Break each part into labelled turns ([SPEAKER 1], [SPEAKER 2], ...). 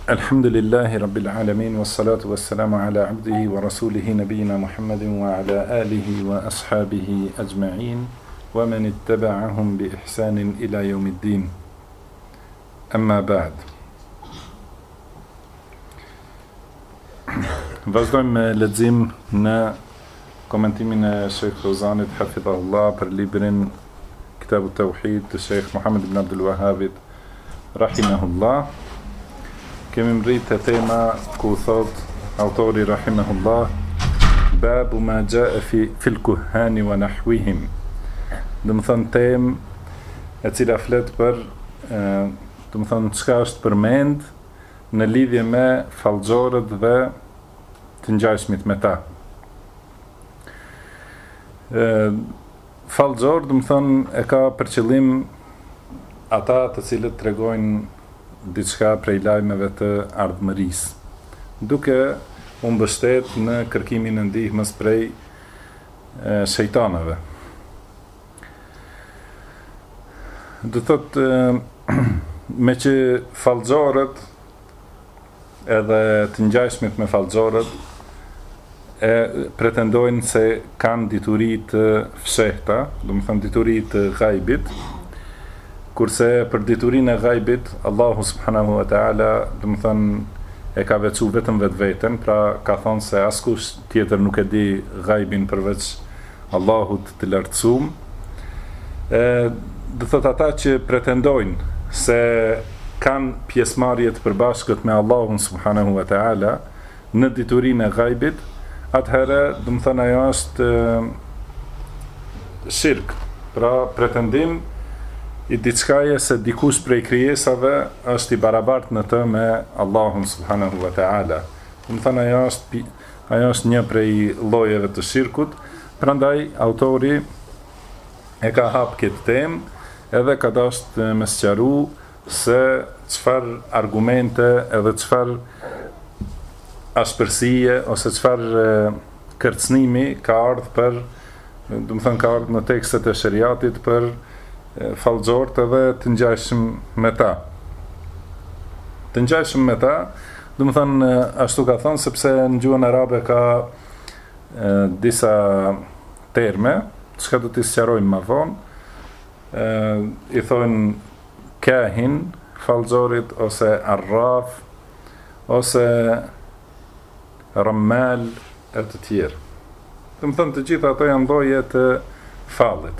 [SPEAKER 1] Alhamdulillahi Rabbil Alamin, wassalatu wassalamu ala abdihi wa rasulihi nabiyina Muhammadin wa ala alihi wa ashabihi ajma'in wa man ittaba'ahum bi ihsanin ila yawmiddin. Amma ba'd. Vazhdojmë me lexim në komentimin e Sheikh Fauzanit hafidhahullah për librin Kitab at-Tauhid të Sheikh Muhammad ibn Abdul Wahhabit rahimahullah. Kemi mrit e tema ku thot autori rahimahullah babu ma jaa fil kuhani wa nahwihim. Do të thon tem e cila flet për do të thon çka është përmend në lidhje me fallxorët dhe të ngjashmit me ta. Fallxor do të thon e ka për qëllim ata të cilët tregojnë diçka prej lajmeve të ardhmërisë, duke u mbështet në kërkimin e ndihmës prej shejtanëve. Do thot me që fallxorët edhe të ngjashmit me fallxorët e pretendojnë se kanë dituri të fshehta, do të thënë dituri të ghaibit, kurse për diturinë e ghaibit Allahu subhanahu wa taala, do të thënë e ka veçuar vetëm vetveten, pra ka thonë se askush tjetër nuk e di ghaibin përveç Allahut të lartësuar. Do thot ata që pretendojnë se kanë pjesëmarrje të përbashkët me Allahun subhanahu wa taala në diturinë e ghaibit, atëherë do të thënë ajo është shirk, pra pretendim i diçkaje se dikush prej krijesave është i barabartë në të me Allahun subhanahu wa taala. Do të thënë ajo është një prej llojeve të shirkut, prandaj autori e ka hap këtë temë edhe ka dashur me sqaru se çfarë argumente edhe çfarë ashpërsie ose çfarë kërcënimi ka ardhur për, do të thënë ka ardhur në tekstet e shariatit për fallxorët edhe të ngjashëm me ta. Të ngjashëm me ta, do të thënë ashtu ka thonë sepse në gjuhën arabe ka disa terme, çka do t'i sqarojmë më vonë. I thonë kahin fallxorit ose arraf ose rammal e të tjerë. Do të thënë të gjitha ato janë lloje të fallit.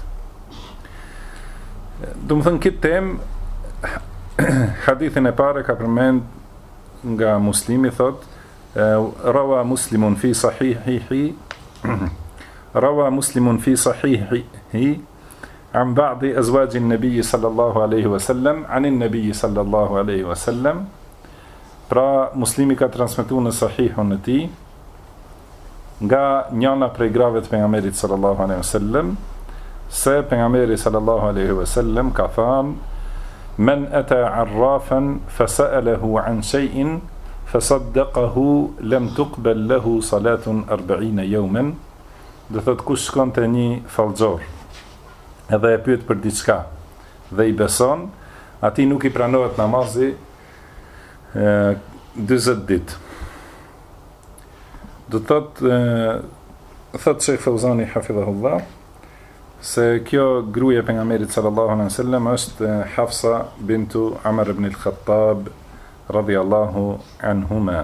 [SPEAKER 1] Do të thënë këtë temë, hadithin e parë ka përmend nga Muslimi, thot rawa Muslimun fi sahihihi rawa Muslimun fi sahihihi an ba'di azwaj an-nabi sallallahu alaihi wasallam an an-nabi sallallahu alaihi wasallam. Pra Muslimi ka transmetuar në sahihun e tij nga njëna prej grave të pejgamberit sallallahu alaihi wasallam se pejgamberi sallallahu alaihi wasallam ka thënë men ata arrafan fasa'alahu an shay'in fasaddaqahu lam tuqbal lahu salatun 40 yawman. Do thot kush shkon te një fallxor edhe e pyet për diçka dhe i beson, atij nuk i pranohet namazi 40 ditë. Do thot Sheikh Fauzani hafidhahullah se kjo gruaja e pejgamberit sallallahu alaihi wasallam është Hafsa bintu Amr ibn al-Khattab radhiyallahu anhuma.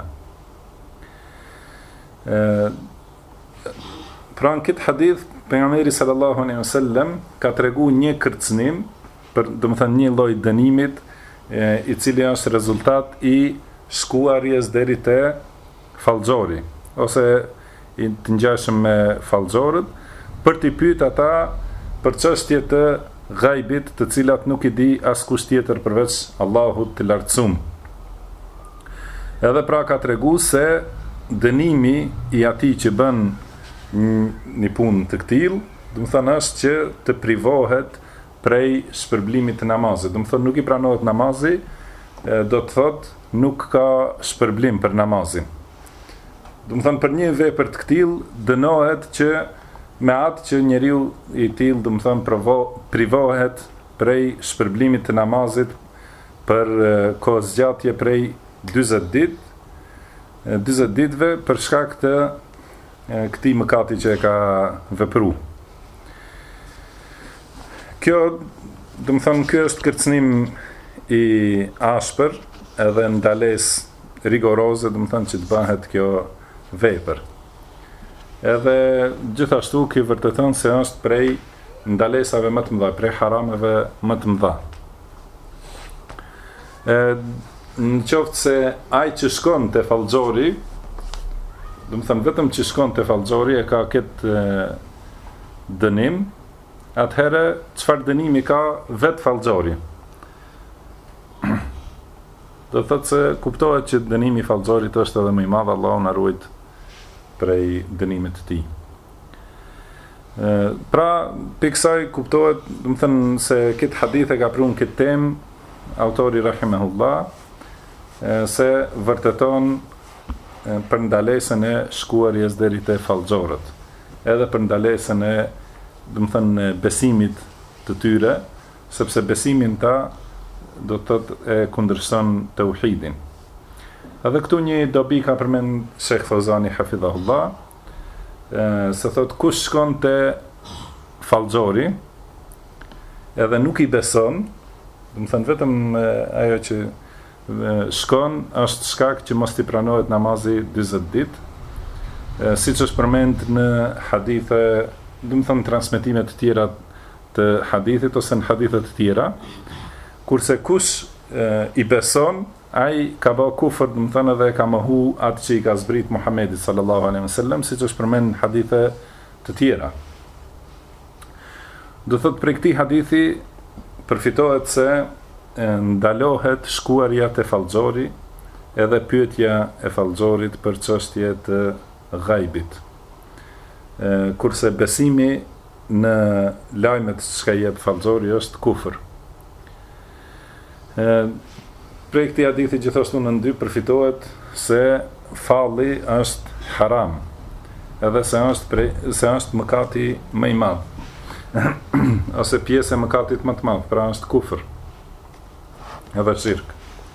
[SPEAKER 1] Pra në këtë hadith pejgamberi sallallahu alaihi wasallam ka treguar një kërcënim për, do të thënë, një lloj dënimit i cili është rezultat i shkuarjes deri te fallxori ose i të ngjashëm me fallxorët, për t'i pyet ata për çështje të ghaibit të cilat nuk i di askush tjetër përveç Allahut të lartësuar. Edhe pra ka treguar se dënimi i atij që bën një punë të këtill, do të thënë është që të privohet prej shpërblimit të namazit. Do të thënë nuk i pranohet namazi, do të thotë nuk ka shpërblim për namazin. Do të thënë për një vepër të këtill dënohet që me atë që njeriu i tillë, do të thënë, privohet prej shpërblimit të namazit për kohëzgjatje prej 40 ditëve për shkak të këtij mëkati që e ka vepruar. Kjo, do të thonë, ky është kërcënim i ashpër edhe ndalesë rigoroze, do të thonë që të bëhet kjo vepër. Edhe gjithashtu ky vërteton se është prej ndalesave më të mëdha, prej harameve më të mëdha. Në qoftë se ai që shkon te fallxori, do të thënë vetëm që shkon te fallxori e ka këtë dënim, atëherë çfarë dënimi ka vet fallxori? Do thotë se kuptohet që dënimi i fallxorit është edhe më i madh, Allahu na ruaj prej dënimit të tij. Pra, piksaj kuptohet, do të thënë se këtë hadith e ka prun këtë temë autori rahimahullah, se vërteton për ndalesën e shkuarjes deri te fallxorët, edhe për ndalesën e, do të thënë, besimit të tyre, sepse besimin ta do të thotë e kundërshton tauhidin. Edhe këtu një dobi ka përmend Sheikh Fawzani hafidhahullah, se thot kush shkon te fallxori edhe nuk i beson, do të thënë vetëm ajo që shkon është shkak që mos t'i pranohet namazi 40 ditë, siç është përmend në hadithe, do të thënë transmetime të tjera të hadithit ose në hadithe të tjera, kurse kush i beson, ai ka bë kufër, do të thënë edhe ka mohu atë që i ka zbrit Muhamedi sallallahu alaihi wasallam, siç është përmend në hadithe të tjera. Do thot për këtij hadithi përfitohet se ndalohet shkuarja te fallxori edhe pyetja e fallxorit për çështje të ghaibit. Kurse besimi në lajmet që jep fallxori është kufër. Prej këtij hadithi gjithashtu në dy përfitohet se falli është haram, edhe se është mëkati më i madh. Ose pjesë e mëkatit më të madh, pra është kufër. Edhe shirk.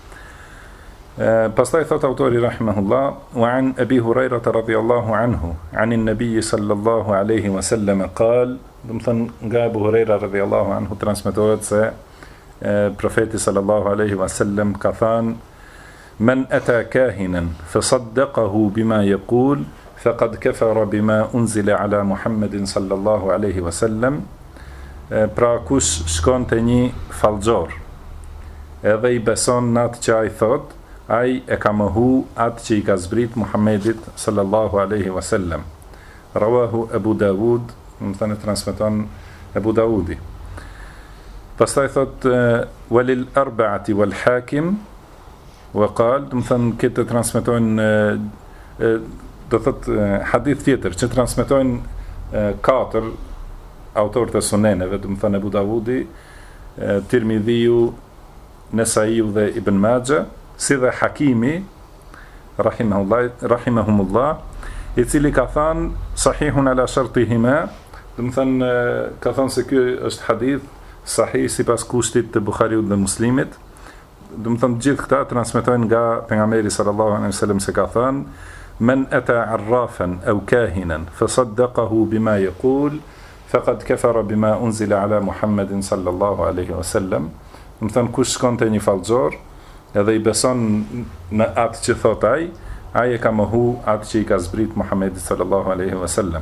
[SPEAKER 1] Pastaj thot autori rahimahullah, wa an Abi Hurairah radhiyallahu anhu, an an-nabiy sallallahu alaihi wasallam qal, do të thënë nga Abu Huraira radhiyallahu anhu transmetohet se profeti sallallahu alaihi wasallam ka thënë: "Man ata kahinan fasaddaqahu bima yaqul faqad kafara bima unzila ala Muhammedin sallallahu alaihi wasallam." Pra kush shkon te një fallxor edhe i beson në atë që ai thot, ai e ka mohu atë që i ka zbrit Muhammedit sallallahu alaihi wasallam. Rawahu Abu Dawud, do të thënë transmeton Abu Dawudi. Pastaj thot walil arba'ati wal hakim wa qal, do të thënë këtë transmetojnë, do thot hadith tjetër që transmetojnë 4 autorët e suneneve, do të thënë Abu Dawudi, Tirmidhiu, Nesaiu dhe Ibn Majah, si dhe Hakimi rahimahumullah, i cili ka thënë sahihun ala shartihima, do të thënë ka thënë se ky është hadith sahih sipas kushtit të Buhariut dhe Muslimit. Do të thënë gjithë këta transmetojnë nga pejgamberi sallallahu alaihi wasallam se ka thënë: "Men ata arrafan aw kahinan fasaddaqahu bima yaqul faqad kafara bima unzila ala Muhammedin sallallahu alaihi wasallam." Do të thënë kush shkon te një fallxor edhe i beson në atë që thot ai e ka mohu atë që i ka zbrit Muhammedi sallallahu alaihi wasallam.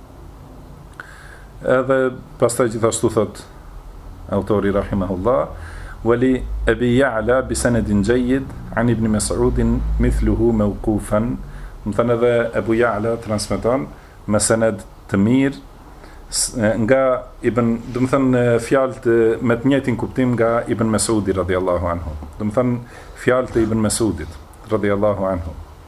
[SPEAKER 1] Edhe pastaj gjithashtu thot autori rahimahullah: "Wali Abi Ya'la bi sanadin jayyid an Ibn Mas'ud mithluhu mawqufan." Do të thënë edhe Abu Ya'la transmeton me sanad të mirë nga do të thënë fjalët me të njëjtin kuptim nga Ibn Mas'udi radhiyallahu anhu. Do të thënë fjalët e Ibn Mas'udit radhiyallahu anhu.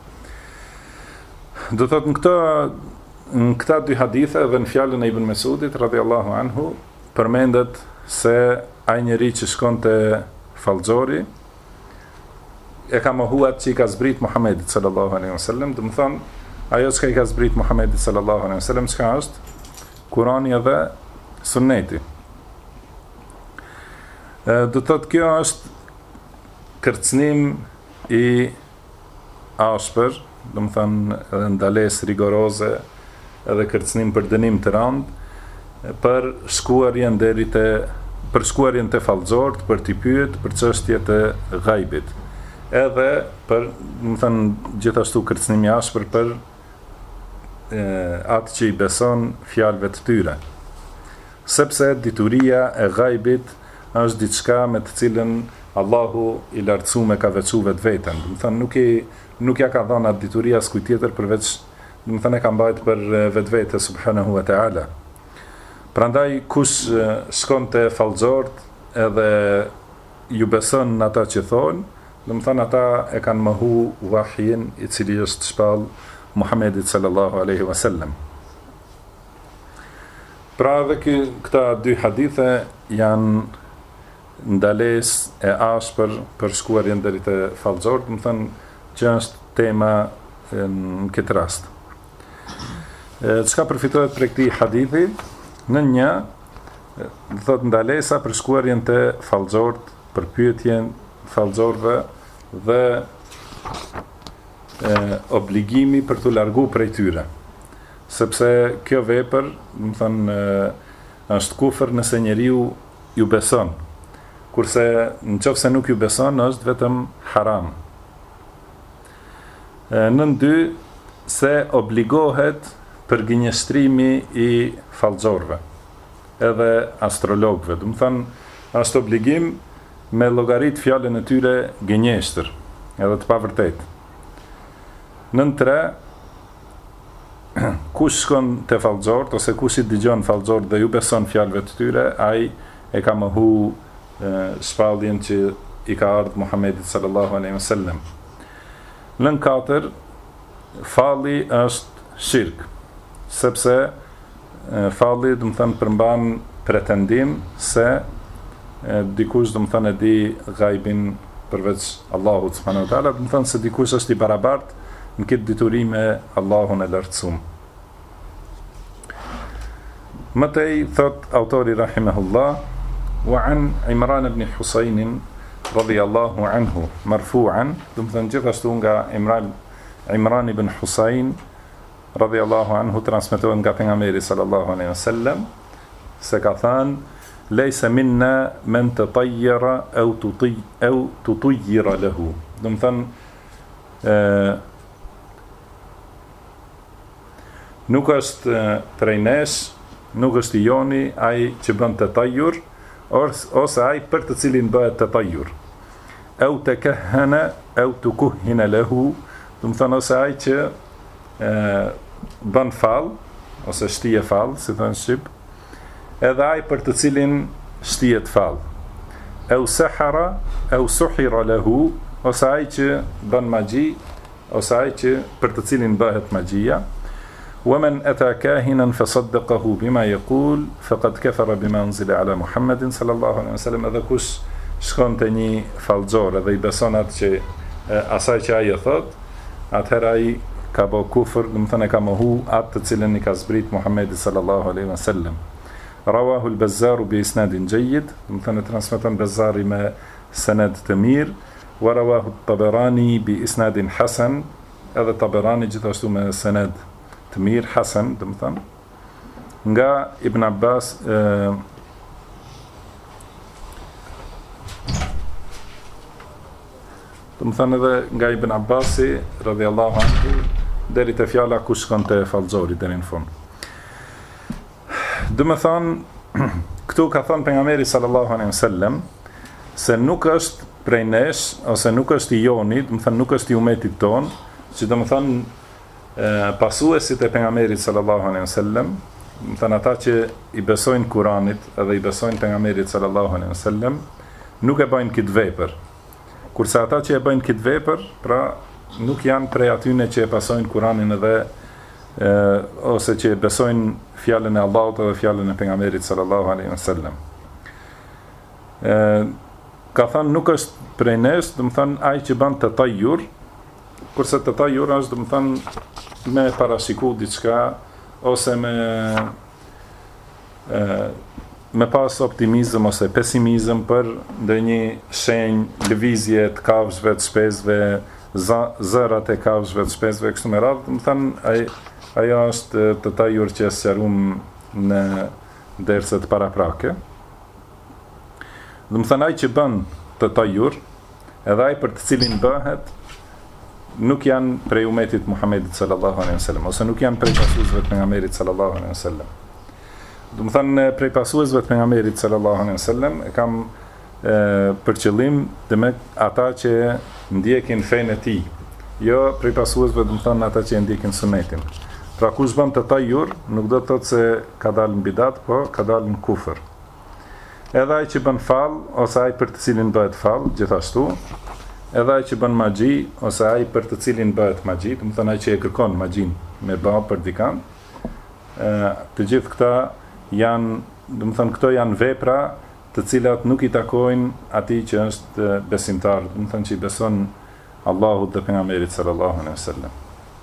[SPEAKER 1] Do të thotë në këta dy hadithe dhe në fjalën e Ibn Mas'udit radhiyallahu anhu përmendet se ai njeri që shkon te fallxori e ka mohuar që i ka zbrit Muhammedit sallallahu alaihi wasallam. Do të thonë ajo që i ka zbrit Muhammedit sallallahu alaihi wasallam çka është? Kurani edhe Sunneti. Do të thotë kjo është kërcënim i ashpër, do të thënë edhe ndalesë rigoroze edhe kërcënim për dënim të randë për shkuarjen te fallxort, për t'i pyet për çështje të ghaibit. Edhe për, do të thënë, gjithashtu kërcënimi i ashpër për atë që i beson fjalëve të tyre. Sepse dituria e ghaibit është diçka me të cilën Allahu i lartësuar ka veçuar vetveten. Do të thënë nuk ja ka dhënë atë dituri as kujt tjetër përveç, do të thënë, e ka mbajtur për vetvete subhanahu wa taala. Prandaj kush shkon te fallxort edhe ju beson ata që thonë, do të thënë ata e kanë mohu wahyin i cili është shpall Muhammedit sallallahu alaihi wasallam. Pra edhe këta dy hadithe janë ndalesë e ashpër për shkuarjen deri te fallxort, do të thënë që është tema në këtë rast. Çka përfitohet prej këtij hadithi? Në një, thot ndalesa për shkuarjen te fallxort, për pyetjen fallxorëve dhe obligimi për t'u largu prej tyre. Sepse kjo vepër, do të thënë, është kufër nëse njeriu ju beson. Kurse nëse nuk ju beson, është vetëm haram. Nën dy, se obligohet për gënjeshtrimi i fallxorëve, edhe astrologëve. Do të thënë, është obligim me llogarit fjalën e tyre gënjeshtër, edhe të pavërtetë. Nën tre, kush shkon te fallxort ose kush i dëgjon fallxort dhe ju beson fjalëve të tyre, ai e ka mohu shpalljen që i ka ardhur Muhammedit sallallahu alaihi wasallam. Nën katër, falli është shirk, sepse falli, do të thënë, përmban pretendim se dikush, do të thënë, e di ghaibin përveç Allahut subhanahu wa taala, do të thënë se dikush është i barabartë në këtë dituri me Allahun e lartësuar. Mëtej thot autori rahimahullah, wa an Imran ibn Husayn radiyallahu anhu marfu'an, do të thënë gjithashtu nga Imran ibn Husayn radiyallahu anhu transmetohet nga pejgamberi sallallahu alaihi wasallam se ka thënë leysa minna man tatayyara aw tutayyira lahu. Do të thënë nuk është prej nesh, nuk është i joni ai që bën tatajur, ose ai për të cilin bëhet tatajur. Au takahhana au tukuhhina lahu, do të thënë ose ai që bën fall ose shtije fall, si thon shqip, edhe ai për të cilin shtihet fall. Au sahara au suhira lahu, ose ai që bën magji, ose ai që për të cilin bëhet magjia. ومن أتى كاهنا فصدقه بما يقول فقد كفر بما أنزل على محمد صلى الله عليه وسلم. Edhe kush shkon te një fallxor edhe i beson atë që asaj që ai e thot, atëherë ai ka bë kufër, do të thënë ka mohu atë të cilën i ka zbrit Muhamedi sallallahu alaihi wasallam. Rawahu al-Bazzar bi isnadin jayyid, do të thënë transmeton Bazzari me sanad të mirë, wa rawahu at-Tabarani bi isnadin hasan, edhe Tabarani gjithashtu me sanad të mirë, hasan, do të thënë, nga Ibn Abbas, do të thënë edhe nga Ibn Abbasi radhiyallahu anhu deri te fjala kush shkon te fallxori deri në fund. Do të thënë, këtu ka thënë pejgamberi sallallahu alaihi wasallam se nuk është prej nesh ose nuk është i joni, do të thënë nuk është i umetit ton, që do të thënë pasuesit e pejgamberit sallallahu alaihi wasallam, do të thënë ata që i besojnë Kuranit edhe i besojnë pejgamberit sallallahu alaihi wasallam, nuk e bëjnë këtë vepër. Kurse ata që e bëjnë këtë vepër, pra nuk janë prej atyne që e pasojnë Kuranin edhe ose që e besojnë fjalën e Allahut edhe fjalën e pejgamberit sallallahu alaihi wasallam. Ka thënë nuk është prej nesh, do të thënë ai që bën tatajur, kurse tatajur është, do të thënë, me parashiku diçka ose me pas optimizëm ose pesimizëm për ndonjë shenjë lëvizje të kafshëve, të shpesëve, zërat e kafshëve të shpesve kështu me radhë, do të thënë ajo është të tajur që sqaruam në derset paraprake. Do të thënë ai që bën të tajur, edhe ai për të cilin bëhet, nuk janë prej umetit Muhammedit sallallahu alaihi wasallam, ose nuk janë prej pasuesve të pejgamberit sallallahu alaihi wasallam. Do të thënë prej pasuesve të pejgamberit sallallahu alaihi wasallam e kam për qëllim me ata që ndjekin fenë e tij, jo prej pasuesve, do të thënë ata që ndjekin sunetin. Pra kush bën të tajur, nuk do të thotë se ka dalë në bidat, po ka dalë në kufër. Edhe ai që bën fall, ose ai për të cilin bëhet fall, gjithashtu, edhe ai që bën magji, ose ai për të cilin bëhet magji, do të thënë ai që e kërkon magjin me bë për dikant, të gjithë këta janë, do të thënë këto janë vepra të cilat nuk i takojnë atij që është besimtar, do të thënë që i beson Allahut dhe pejgamberit sallallahu alaihi wasallam.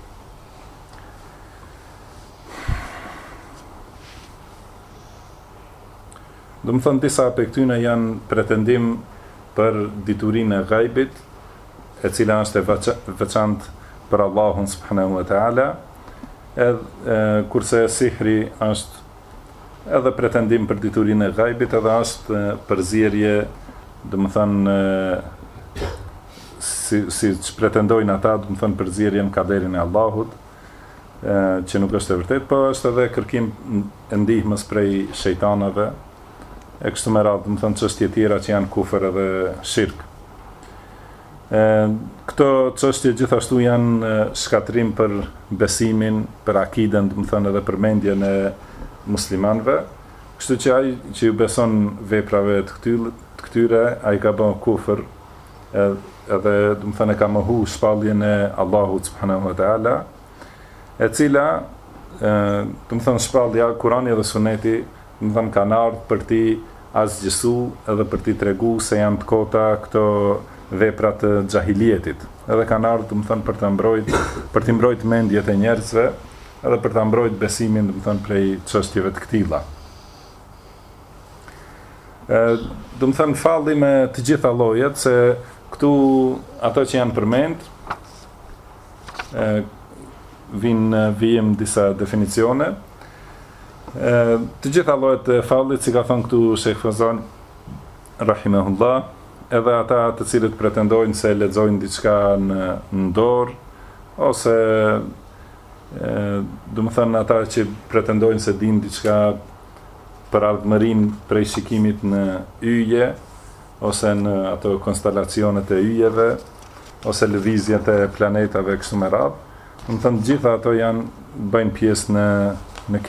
[SPEAKER 1] Do të thënë disa prej këtyre janë pretendim për diturinë e ghaibit, e cila është e veçantë për Allahun subhanahu wa taala, edhe kurse sihri është edhe pretendim për diturinë e ghaibit, edhe është përzierje, do të thënë si pretendojnë ata, do të thënë përzierje në kaderin e Allahut, që nuk është e vërtetë, po është edhe kërkim e ndihmës prej shejtanave, e kështu me radhë, do të thënë çështje tjera që janë kufër edhe shirk. Këto çështje gjithashtu janë shkatrim për besimin, për akiden, do të thënë edhe për mendjen e muslimanëve. Kështu që ai që ju beson veprave të këtyre, ai ka bën kufër, edhe do të thënë ka mohu shpalljen e Allahut subhanahu wa taala, e cila do të thënë shpallja Kurani dhe Suneti, do të thënë kanë ardhur për ti asgjësu edhe për ti tregu se janë të kota këto vepra të xahilietit. Edhe kanë ardhur, do të thënë për të mbrojtë mendjet e njerëzve, edhe për ta mbrojtë besimin, do të thënë prej çështjeve të këtilla. Do të thënë falli me të gjitha llojet, se këtu ato që janë përmend vijmë disa definicione. Të gjitha llojet e fallit, si ka thënë këtu Sheikh Fazan rahimahullah, edhe ata të cilët pretendojnë se lexojnë diçka në dorë, ose do të thënë ata që pretendojnë se dinë diçka për ardhmërinë prej shikimit në yje, ose në ato konstelacionet e yjeve, ose lëvizjet e planetave kështu me radhë. Do të thënë gjitha ato bëjnë pjesë në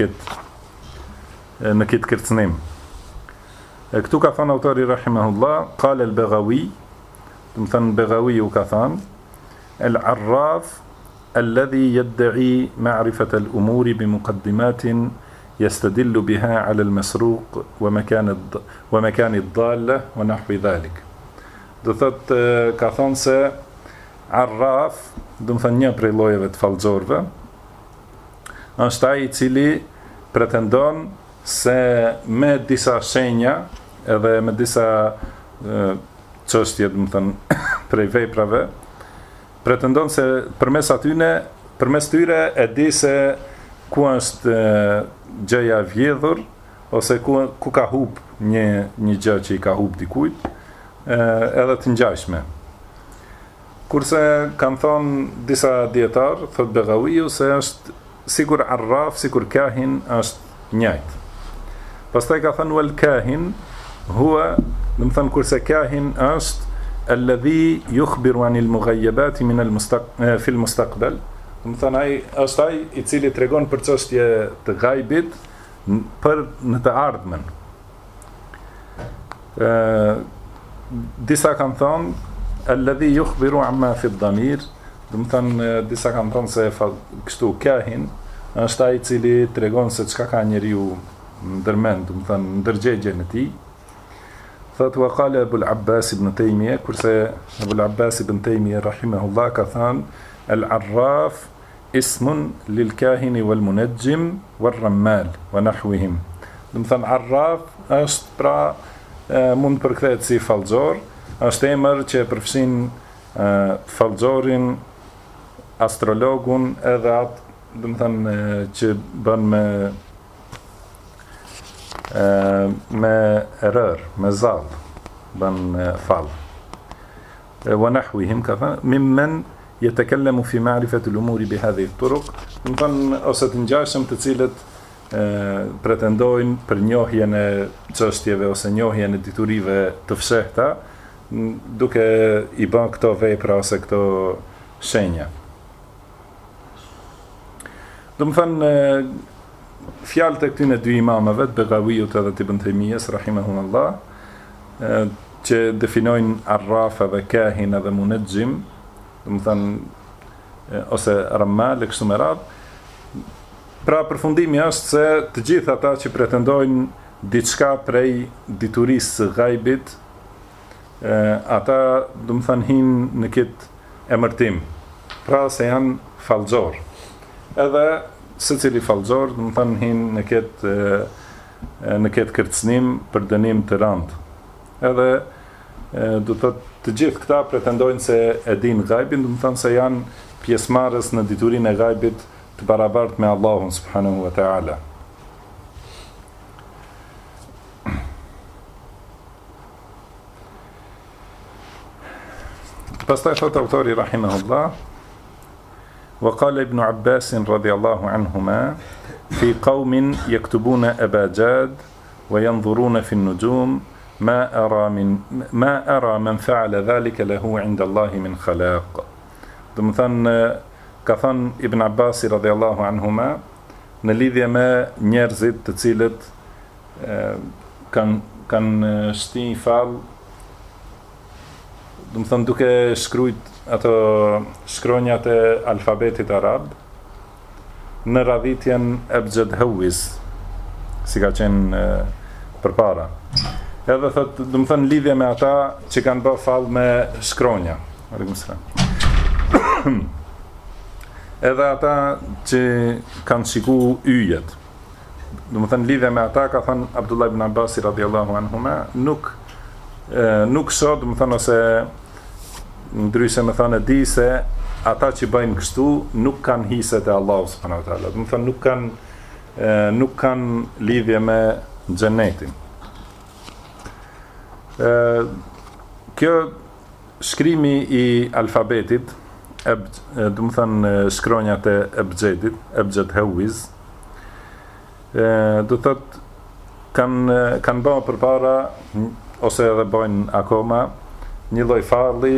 [SPEAKER 1] këtë kërcënim. Këtu ka thënë autori rahimahullah, qala al-Baghawi, do të thënë Baghawi u ka thënë, al-arraf الذي يدعي معرفة الأمور بمقدمات يستدل بها على المسروق ومكان الضالة ونحو ذلك. Do thot ka thonë se arraf, do të thënë një prej llojeve të fallxorëve, është ai i cili pretendon se me disa shenja edhe me disa çështje, do të thënë prej veprave, pretendon se përmes tyre e di se ku është gjëja vjedhur, ose ku ka hub një gjë që i ka hub dikujt, edhe të ngjashme. Kurse kanë thonë disa dietar, thot Baghawiu, se është sikur arraf, sikur kahin është njëjtë. Pastaj ka thënë wal kahin huwa, do të thënë kurse kahin është alladhi yukhbiru anil mughayyibat min fi al-mustaqbal, do të thënë ai është ai i cili tregon për çështje të ghaibit në të ardhmen. Disa kanë thonë alladhi yukhbiru amma fi ad-damir, do të thënë disa kanë thonë se kështu kahin është ai i cili tregon se çka ka njeriu ndërmend, do të thënë ndërgjegjen e tij. Thot wa qala Abu al-Abbas ibn Taymiyah, kurse Abu al-Abbas ibn Taymiyah rahimahullah ka thënë al-arraf ismun lil-kahin wal-munajjim wal-rammal wa nahwihim. Do të thënë arraf është pra mund përkthehet si fallxor, është emër që përfshin fallxorin, astrologun, edhe atë, do të thënë që bën me rër, me zall, bën fall. Wa nahwihim ka thënë mimmen يتكلم في معرفة الأمور بهذه الطرق، do të thënë ose të ngjashëm të cilët pretendojnë për njohjen e çështjeve ose njohjen e diturive të fshehta, duke i bën këto vepra ose këto shenja. Do të thënë fjalët e këtyre dy imamëve, Begawiut edhe Ibn Taymijes rahimahumullah, që definojnë arrafa dhe kahin edhe munajjim, do të thënë ose ramal e kështu me radhë. Pra përfundimi është se të gjithë ata që pretendojnë diçka prej diturisë së gajbit, ata do të thënë hinë në këtë emërtim, pra se janë fallxor. Edhe secili fallxor do të thënë hinë në këtë kërcënim për dënim të rëndë. Edhe do të thotë të gjithë këta pretendojnë se e dinë gajbin, do të thënë se janë pjesëmarrës në diturinë e gajbit të barabartë me Allahun subhanahu wa ta'ala. Pastaj thot autori rahimahullah: وقال ابن عباس رضي الله عنهما في قوم يكتبون أباجاد وينظرون في النجوم ما أرى من فعل ذلك له عند الله من خلاق. Do të thënë ka thënë Ibn Abbasi radhiyallahu anhuma në lidhje me njerëzit të cilët kanë shti fall, do të thënë duke shkruajt ato shkronjat e alfabetit arab në radhitjen Abjad Hawiz, si ka qenë përpara. Edhe thot, do të thënë lidhje me ata që kanë bërë fall me shkronja. Edhe ata që kanë shiku yjet. Do të thënë lidhje me ata, ka thënë Abdullah ibn Abbasi radhiyallahu anhuma, nuk shoh, do të thënë ose ndryshe me thënë di se ata që bëjnë kështu nuk kanë hiset e Allahu subhanahu wa taala. Do të thënë nuk kanë lidhje me xhenetin. Kjo shkrimi i alfabetit, do të thënë shkronjat e Abjadit, Abjad Hawiz, do thotë kanë bërë përpara ose edhe bëjnë akoma një lloj falli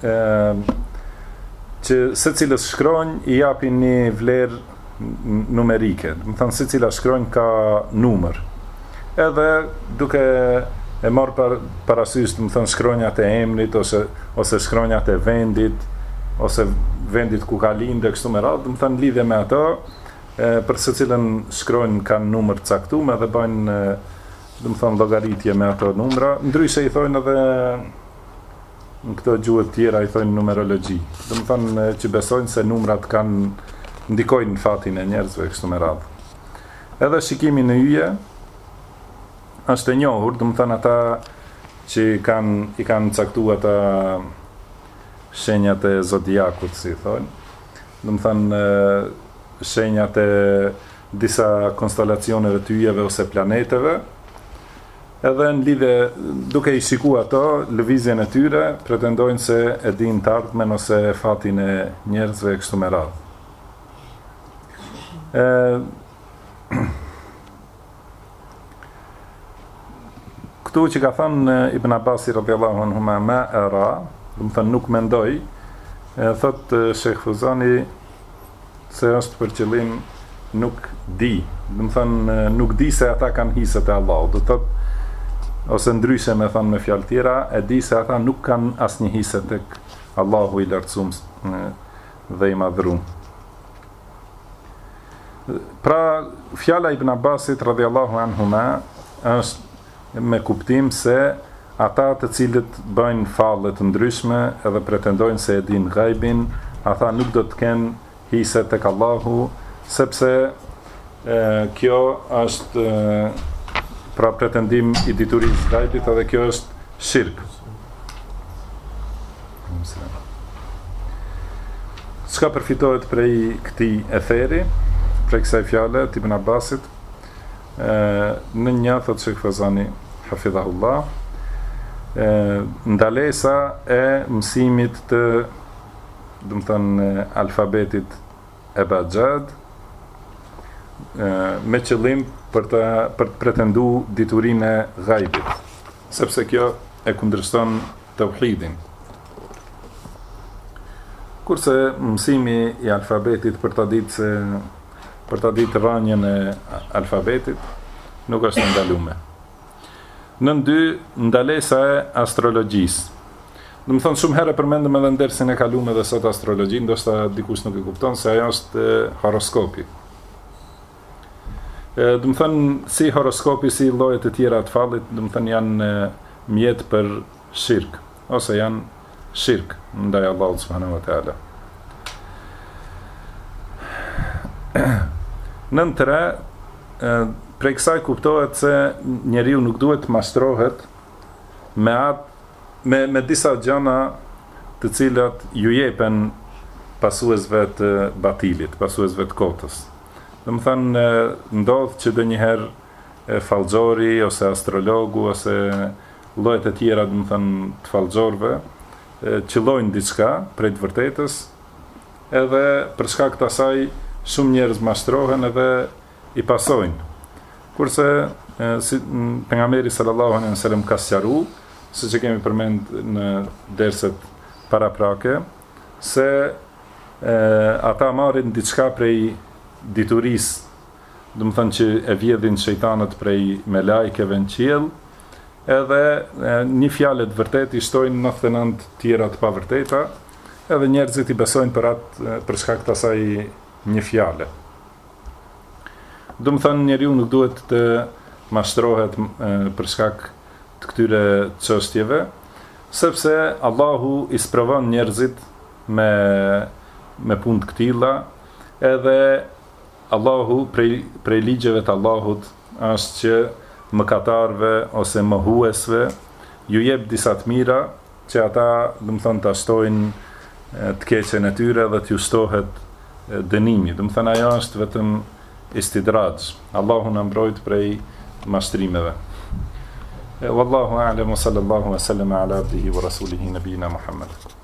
[SPEAKER 1] që secilës shkronjë i japin një vlerë numerike. Do të thënë secila shkronjë ka numër. Edhe duke e marrë parasysh, do të thënë shkronjat e emrit ose shkronjat e vendit ose vendit ku ka lindë kështu me radhë, do të thënë lidhje me ato, për secilën shkronjë kanë numër të caktuar dhe bëjnë, do të thënë llogaritje me ato numra. Ndryshe i thonë edhe në këto gjuhë të tjera i thonë numerologji. Do të thënë që besojnë se numrat ndikojnë në fatin e njerëzve kështu me radhë. Edhe shikimi në yje është e njohur, do të thënë ata që i kanë caktuar ata shenjat e zodiakut, si thonë. Do të thënë shenjat e disa konstelacioneve të yjeve ose planeteve. Edhe në lidhje, duke i shikuar ato, lëvizjen e tyre, pretendojnë se e dinë të ardhmen ose fatin e njerëzve kështu me radhë. Këtu që ka thënë Ibn Abbasi radhiyallahu anhuma ma ara, do të thënë nuk mendoj, thot Sheikh Fuzani se është për qëllim nuk di, do të thënë nuk di se ata kanë hiset e Allahut, do të thotë ose ndryshe me thënë me fjalë tjera, e di se ata nuk kanë asnjë hise tek Allahu i lartësuar dhe i madhëruar. Pra, fjala Ibn Abbasit radhiyallahu anhuma është me kuptim se ata të cilët bëjnë falle të ndryshme edhe pretendojnë se e dinë gajbin, ata nuk do të kenë hise tek Allahu, sepse kjo është pra pretendim i diturisë gajbit, edhe kjo është shirk. Çka përfitohet prej këtij etheri, prej kësaj fjale të Ibn Abbasit, në një thot Sheikh Fazani hafidhahullah, ndalesa e mësimit të, do të thënë, alfabetit ebajad, me qëllim për të pretendu diturinë e ghaibit, sepse kjo e kundërshton tauhidin. Kurse mësimi i alfabetit për ta ditë rrënjën e alfabetit nuk është ndaluar. Nën dy, ndalesa e astrologjisë. Do të thonë shumë herë përmendëm edhe në dersin e kaluar edhe sot astrologji, ndoshta dikush nuk e kupton se ajo është horoskopi. Do të thënë, si horoskopi, si llojet e tjera të fallit, do të thënë janë mjet për shirk, ose janë shirk ndaj Allahut subhanahu wa taala. Nën tre, prej kësaj kuptohet se njeriu nuk duhet të mashtrohet me disa gjëra të cilat ju jepen pasuesve të batilit, pasuesve të kotës. Do të thënë, ndodh që ndonjëherë fallxori ose astrologu ose llojet e tjera, do të thënë, të fallxorëve qëllojnë diçka prej të vërtetës, edhe për shkak të asaj shumë njerëz mashtrohen edhe i pasojnë. Kurse si pejgamberi sallallahu alaihi wasallam ka sqaruar, siç e kemi përmend në derset paraprake, se ata marrin diçka prej diturisë, do të thënë që e vjedhin shejtanët prej melajkeve në qiell, edhe një fjalë të vërtetë i shtojnë 99 tjera të pavërteta, edhe njerëzit i besojnë për shkak të asaj një fjale. Do të thënë, njeriu nuk duhet të mashtrohet për shkak të këtyre çështjeve, sepse Allahu i sprovon njerëzit me punë të këtilla, edhe Allahu prej ligjeve të Allahut është që mëkatarve ose mohuesve ju jep disa të mira që ata, do të thënë, ta shtojnë të keqen e tyre dhe t'ju shtohet dënimi. Do të thënë, ajo është vetëm istidraj. Allahu na mbrojt prej mashtrimeve. Wallahu a'lam wa sallallahu wa sallama ala abdihi wa rasulihi nabiyina Muhammad.